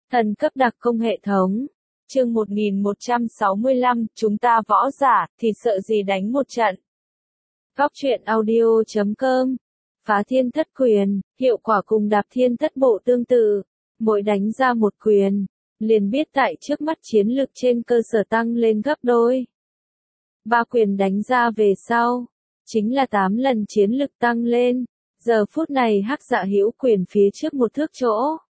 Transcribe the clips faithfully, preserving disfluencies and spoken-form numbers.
Thần cấp đặc công hệ thống. Chương một nghìn một trăm sáu mươi lăm, chúng ta võ giả, thì sợ gì đánh một trận. Góc truyện audio chấm com. Phá thiên thất quyền, hiệu quả cùng đạp thiên thất bộ tương tự. Mỗi đánh ra một quyền, liền biết tại trước mắt chiến lực trên cơ sở tăng lên gấp đôi. Ba quyền đánh ra về sau, chính là tám lần chiến lực tăng lên. Giờ phút này Hắc Dạ hữu quyền phía trước một thước chỗ.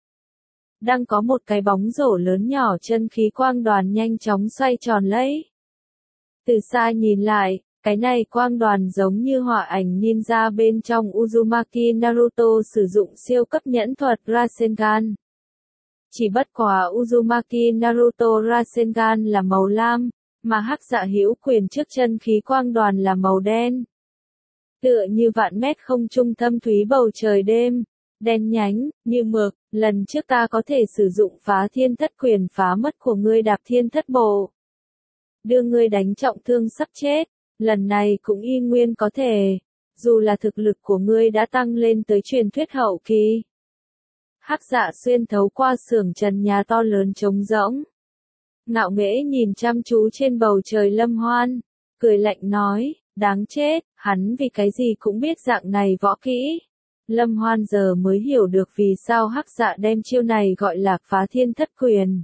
Đang có một cái bóng rổ lớn nhỏ chân khí quang đoàn nhanh chóng xoay tròn lấy. Từ xa nhìn lại, cái này quang đoàn giống như hỏa ảnh ninja bên trong Uzumaki Naruto sử dụng siêu cấp nhẫn thuật Rasengan. Chỉ bất quá Uzumaki Naruto Rasengan là màu lam, mà Hắc Dạ hữu quyền trước chân khí quang đoàn là màu đen. Tựa như vạn mét không trung thâm thúy bầu trời đêm, đen nhánh, như mực, lần trước ta có thể sử dụng phá thiên thất quyền phá mất của ngươi đạp thiên thất bộ. Đưa ngươi đánh trọng thương sắp chết, lần này cũng y nguyên có thể, dù là thực lực của ngươi đã tăng lên tới truyền thuyết hậu kỳ. Hắc Dạ xuyên thấu qua xưởng trần nhà to lớn trống rỗng. Ngạo nghễ nhìn chăm chú trên bầu trời Lâm Hoan, cười lạnh nói, đáng chết, hắn vì cái gì cũng biết dạng này võ kỹ. Lâm Hoan giờ mới hiểu được vì sao Hắc Dạ đem chiêu này gọi là phá thiên thất quyền.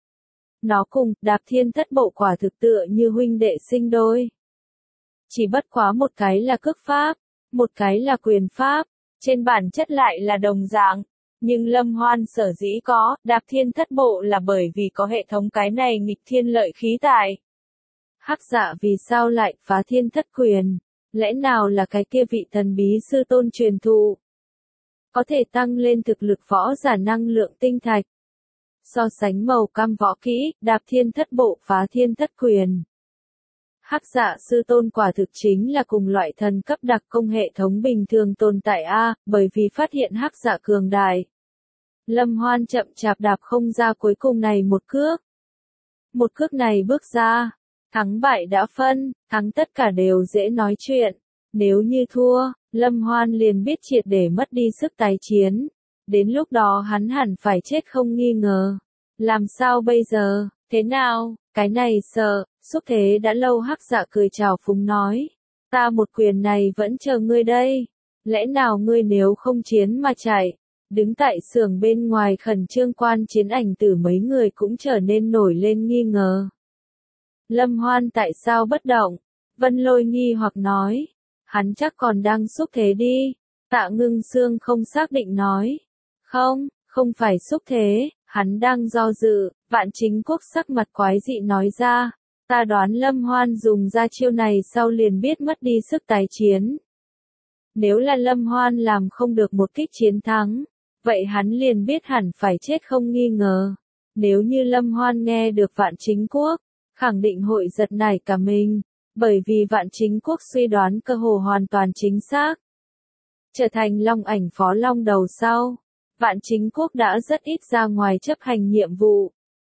Nó cùng đạp thiên thất bộ quả thực tựa như huynh đệ sinh đôi. Chỉ bất quá một cái là cước pháp, một cái là quyền pháp, trên bản chất lại là đồng dạng. Nhưng Lâm Hoan sở dĩ có đạp thiên thất bộ là bởi vì có hệ thống cái này nghịch thiên lợi khí tại. Hắc Dạ vì sao lại phá thiên thất quyền, lẽ nào là cái kia vị thần bí sư tôn truyền thụ. Có thể tăng lên thực lực võ giả năng lượng tinh thạch. So sánh màu cam võ kỹ, đạp thiên thất bộ phá thiên thất quyền. Hắc Dạ sư tôn quả thực chính là cùng loại thần cấp đặc công hệ thống bình thường tồn tại A, bởi vì phát hiện Hắc Dạ cường đại. Lâm Hoan chậm chạp đạp không ra cuối cùng này một cước. Một cước này bước ra, thắng bại đã phân, thắng tất cả đều dễ nói chuyện. Nếu như thua, Lâm Hoan liền biết triệt để mất đi sức tái chiến. Đến lúc đó hắn hẳn phải chết không nghi ngờ. Làm sao bây giờ, thế nào, cái này sợ, xúc thế đã lâu. Hắc Dạ cười chào phúng nói. Ta một quyền này vẫn chờ ngươi đây. Lẽ nào ngươi nếu không chiến mà chạy? Đứng tại xưởng bên ngoài khẩn trương quan chiến ảnh tử mấy người cũng trở nên nổi lên nghi ngờ. Lâm Hoan tại sao bất động? Vân Lôi nghi hoặc nói. Hắn chắc còn đang xúc thế đi. Tạ Ngưng Xương không xác định nói. Không, không phải xúc thế, hắn đang do dự. Vạn Chính Quốc sắc mặt quái dị nói ra. Ta đoán Lâm Hoan dùng ra chiêu này sau liền biết mất đi sức tái chiến. Nếu là Lâm Hoan làm không được một kích chiến thắng, vậy hắn liền biết hẳn phải chết không nghi ngờ. Nếu như Lâm Hoan nghe được Vạn Chính Quốc, khẳng định hội giật nảy cả mình, bởi vì Vạn Chính Quốc suy đoán cơ hồ hoàn toàn chính xác. Trở thành Long Ảnh phó long đầu sau, Vạn Chính Quốc đã rất ít ra ngoài chấp hành nhiệm vụ,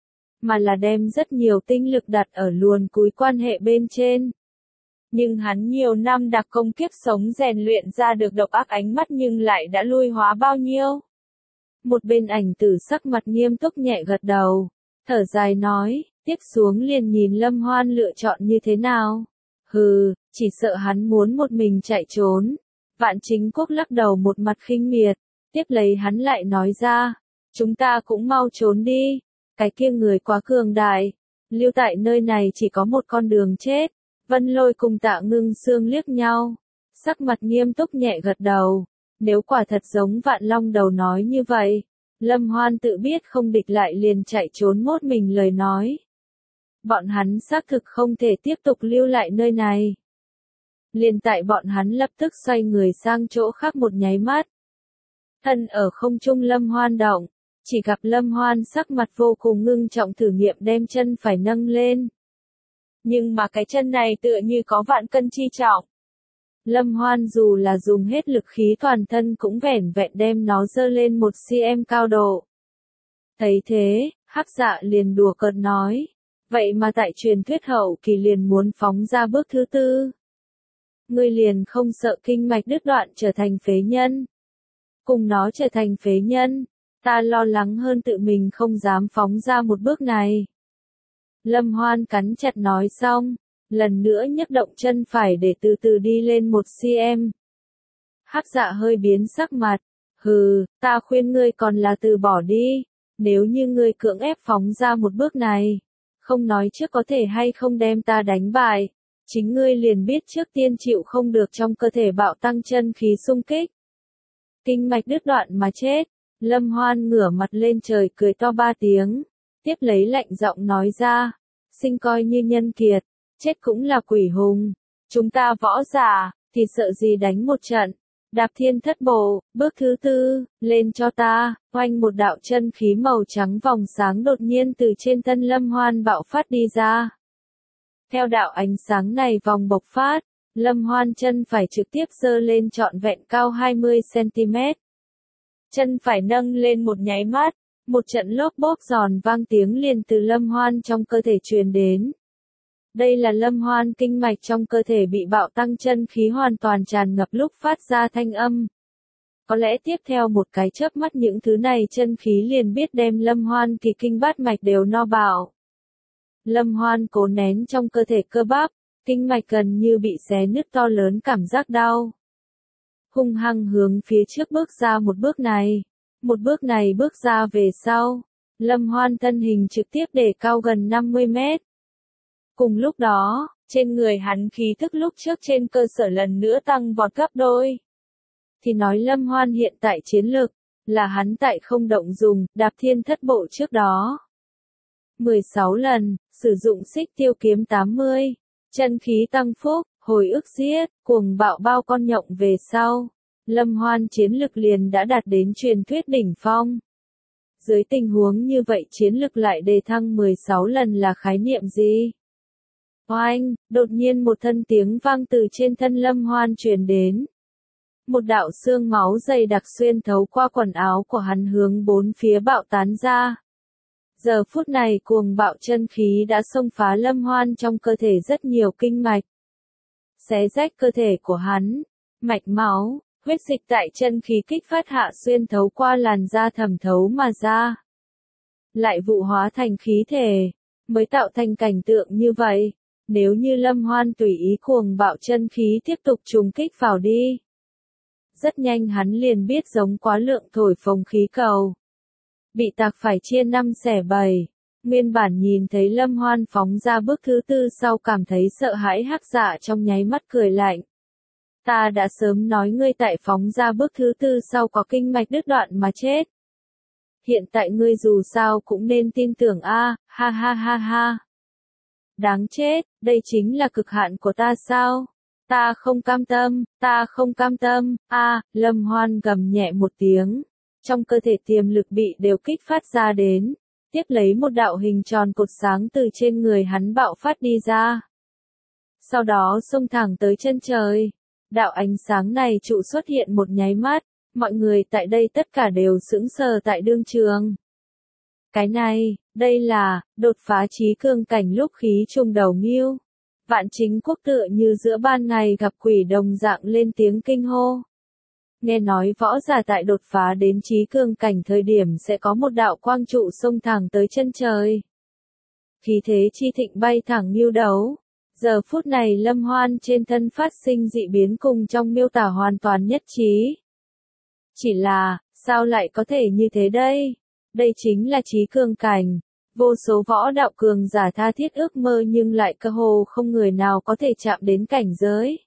mà là đem rất nhiều tinh lực đặt ở luồn cúi quan hệ bên trên. Nhưng hắn nhiều năm đặc công kiếp sống rèn luyện ra được độc ác ánh mắt nhưng lại đã lui hóa bao nhiêu. Một bên ảnh tử sắc mặt nghiêm túc nhẹ gật đầu, thở dài nói, tiếp xuống liền nhìn Lâm Hoan lựa chọn như thế nào. Hừ, chỉ sợ hắn muốn một mình chạy trốn. Vạn Chính Quốc lắc đầu một mặt khinh miệt, tiếp lấy hắn lại nói ra, chúng ta cũng mau trốn đi, cái kia người quá cường đại, lưu tại nơi này chỉ có một con đường chết. Vân Lôi cùng Tạ Ngưng Xương liếc nhau, sắc mặt nghiêm túc nhẹ gật đầu, nếu quả thật giống Vạn Long đầu nói như vậy, Lâm Hoan tự biết không địch lại liền chạy trốn một mình lời nói. Bọn hắn xác thực không thể tiếp tục lưu lại nơi này. Liền tại bọn hắn lập tức xoay người sang chỗ khác một nháy mắt. Thân ở không trung Lâm Hoan động, chỉ gặp Lâm Hoan sắc mặt vô cùng ngưng trọng thử nghiệm đem chân phải nâng lên. Nhưng mà cái chân này tựa như có vạn cân chi trọng. Lâm Hoan dù là dùng hết lực khí toàn thân cũng vẻn vẹn đem nó dơ lên một xăng-ti-mét cao độ. Thấy thế, Hắc Dạ liền đùa cợt nói. Vậy mà tại truyền thuyết hậu kỳ liền muốn phóng ra bước thứ tư. Ngươi liền không sợ kinh mạch đứt đoạn trở thành phế nhân. Cùng nó trở thành phế nhân, Ta lo lắng hơn tự mình không dám phóng ra một bước này. Lâm Hoan cắn chặt nói xong, lần nữa nhấc động chân phải để từ từ đi lên một xăng-ti-mét. Hắc Dạ hơi biến sắc mặt, hừ, ta khuyên ngươi còn là từ bỏ đi, nếu như ngươi cưỡng ép phóng ra một bước này, không nói trước có thể hay không đem ta đánh bại, chính ngươi liền biết trước tiên chịu không được trong cơ thể bạo tăng chân khí xung kích. Kinh mạch đứt đoạn mà chết. Lâm Hoan ngửa mặt lên trời cười to ba tiếng, tiếp lấy lạnh giọng nói ra, sinh coi như nhân kiệt, chết cũng là quỷ hùng, chúng ta võ giả, thì sợ gì đánh một trận, đạp thiên thất bộ, bước thứ tư, lên cho ta, oanh một đạo chân khí màu trắng vòng sáng đột nhiên từ trên thân Lâm Hoan bạo phát đi ra. Theo đạo ánh sáng này vòng bộc phát, Lâm Hoan chân phải trực tiếp giơ lên trọn vẹn cao hai mươi xăng-ti-mét. Chân phải nâng lên một nháy mắt, một trận lốp bốp giòn vang tiếng liền từ Lâm Hoan trong cơ thể truyền đến. Đây là Lâm Hoan kinh mạch trong cơ thể bị bạo tăng chân khí hoàn toàn tràn ngập lúc phát ra thanh âm. Có lẽ tiếp theo một cái chớp mắt những thứ này chân khí liền biết đem Lâm Hoan kỳ kinh bát mạch đều no bạo. Lâm Hoan cố nén trong cơ thể cơ bắp, kinh mạch gần như bị xé nứt to lớn cảm giác đau. Hung hăng hướng phía trước bước ra một bước này, một bước này bước ra về sau, Lâm Hoan thân hình trực tiếp để cao gần năm mươi mét. Cùng lúc đó, trên người hắn khí thức lúc trước trên cơ sở lần nữa tăng vọt gấp đôi. Thì nói Lâm Hoan hiện tại chiến lực, là hắn tại không động dùng, đạp thiên thất bộ trước đó. mười sáu lần, sử dụng xích tiêu kiếm tám mươi, chân khí tăng phúc, hồi ức giết, cuồng bạo bao con nhộng về sau. Lâm Hoan chiến lực liền đã đạt đến truyền thuyết đỉnh phong. Dưới tình huống như vậy chiến lực lại đề thăng mười sáu lần là khái niệm gì? Oanh, đột nhiên một thân tiếng vang từ trên thân Lâm Hoan truyền đến. Một đạo xương máu dày đặc xuyên thấu qua quần áo của hắn hướng bốn phía bạo tán ra. Giờ phút này cuồng bạo chân khí đã xông phá Lâm Hoan trong cơ thể rất nhiều kinh mạch. Xé rách cơ thể của hắn, mạch máu, huyết dịch tại chân khí kích phát hạ xuyên thấu qua làn da thẩm thấu mà ra. Lại vụ hóa thành khí thể, mới tạo thành cảnh tượng như vậy. Nếu như Lâm Hoan tùy ý cuồng bạo chân khí tiếp tục trùng kích vào đi. Rất nhanh hắn liền biết giống quá lượng thổi phồng khí cầu. Bị tạc phải chia năm xẻ bảy. Nguyên bản nhìn thấy Lâm Hoan phóng ra bước thứ tư sau cảm thấy sợ hãi Hắc Dạ trong nháy mắt cười lạnh. Ta đã sớm nói ngươi tại phóng ra bước thứ tư sau có kinh mạch đứt đoạn mà chết. Hiện tại ngươi dù sao cũng nên tin tưởng a, ha ha ha ha. Đáng chết, đây chính là cực hạn của ta sao? Ta không cam tâm, ta không cam tâm, a, Lâm Hoan gầm nhẹ một tiếng. Trong cơ thể tiềm lực bị đều kích phát ra đến. Tiếp lấy một đạo hình tròn cột sáng từ trên người hắn bạo phát đi ra. Sau đó xông thẳng tới chân trời. Đạo ánh sáng này trụ xuất hiện một nháy mắt, mọi người tại đây tất cả đều sững sờ tại đương trường. Cái này, đây là, đột phá chí cương cảnh lúc khí trùng đầu nghiêu. Vạn Chính Quốc tựa như giữa ban ngày gặp quỷ đồng dạng lên tiếng kinh hô. Nghe nói võ giả tại đột phá đến chí cương cảnh thời điểm sẽ có một đạo quang trụ xông thẳng tới chân trời. Khí thế chi thịnh bay thẳng nghiêu đấu. Giờ phút này Lâm Hoan trên thân phát sinh dị biến cùng trong miêu tả hoàn toàn nhất trí. Chỉ là, sao lại có thể như thế đây? Đây chính là chí cương cảnh. Vô số võ đạo cường giả tha thiết ước mơ nhưng lại cơ hồ không người nào có thể chạm đến cảnh giới.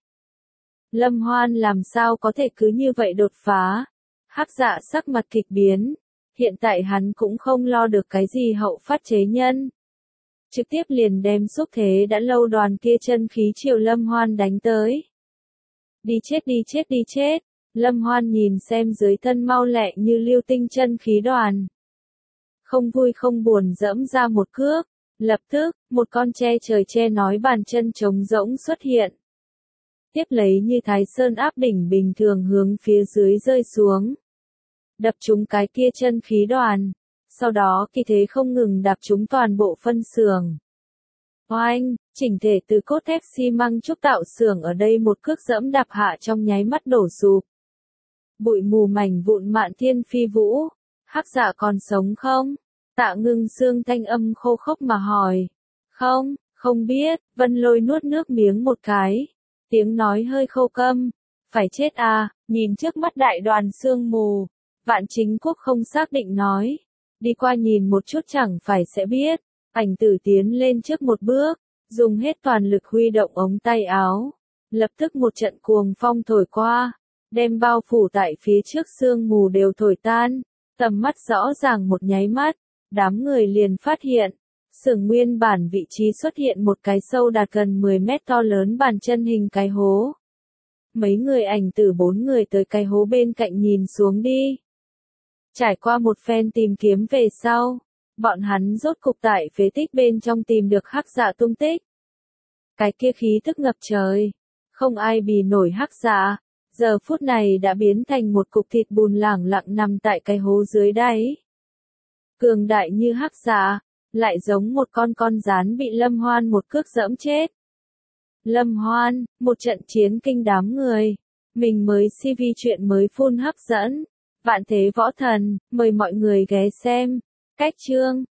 Lâm Hoan làm sao có thể cứ như vậy đột phá? Hắc Dạ sắc mặt kịch biến. Hiện tại hắn cũng không lo được cái gì hậu phát chế nhân. Trực tiếp liền đem xúc thế đã lâu đoàn kia chân khí chiều Lâm Hoan đánh tới. Đi chết đi chết đi chết. Lâm Hoan nhìn xem dưới thân mau lẹ như lưu tinh chân khí đoàn. Không vui không buồn dẫm ra một cước. Lập tức, một con tre trời che nói bàn chân trống rỗng xuất hiện. Tiếp lấy như Thái Sơn áp đỉnh bình thường hướng phía dưới rơi xuống. Đập trúng cái kia chân khí đoàn. Sau đó khi thế không ngừng đạp trúng toàn bộ phân xưởng. Oanh, chỉnh thể từ cốt thép xi măng trúc tạo xưởng ở đây một cước dẫm đạp hạ trong nháy mắt đổ sụp. Bụi mù mảnh vụn mạn thiên phi vũ. Hắc Dạ còn sống không? Tạ Ngưng Sương thanh âm khô khốc mà hỏi. Không, không biết, Vân Lôi nuốt nước miếng một cái. Tiếng nói hơi khô câm. Phải chết à, nhìn trước mắt đại đoàn sương mù. Vạn Chính Quốc không xác định nói. Đi qua nhìn một chút chẳng phải sẽ biết. Ảnh Tử tiến lên trước một bước, dùng hết toàn lực huy động ống tay áo. Lập tức một trận cuồng phong thổi qua, đem bao phủ tại phía trước sương mù đều thổi tan. Tầm mắt rõ ràng một nháy mắt, đám người liền phát hiện, xưởng nguyên bản vị trí xuất hiện một cái sâu đạt gần mười mét to lớn bàn chân hình cái hố. Mấy người Ảnh Tử bốn người tới cái hố bên cạnh nhìn xuống đi. Trải qua một phen tìm kiếm về sau, bọn hắn rốt cục tại phế tích bên trong tìm được Hắc Dạ tung tích. Cái kia khí tức ngập trời, không ai bì nổi Hắc Dạ, giờ phút này đã biến thành một cục thịt bùn lẳng lặng nằm tại cái hố dưới đáy. Cường đại như Hắc Dạ, lại giống một con con gián bị Lâm Hoan một cước dẫm chết. Lâm Hoan, một trận chiến kinh đám người. Mình mới xê vê chuyện mới full hấp dẫn. Vạn Thế Võ Thần, mời mọi người ghé xem. Cách chương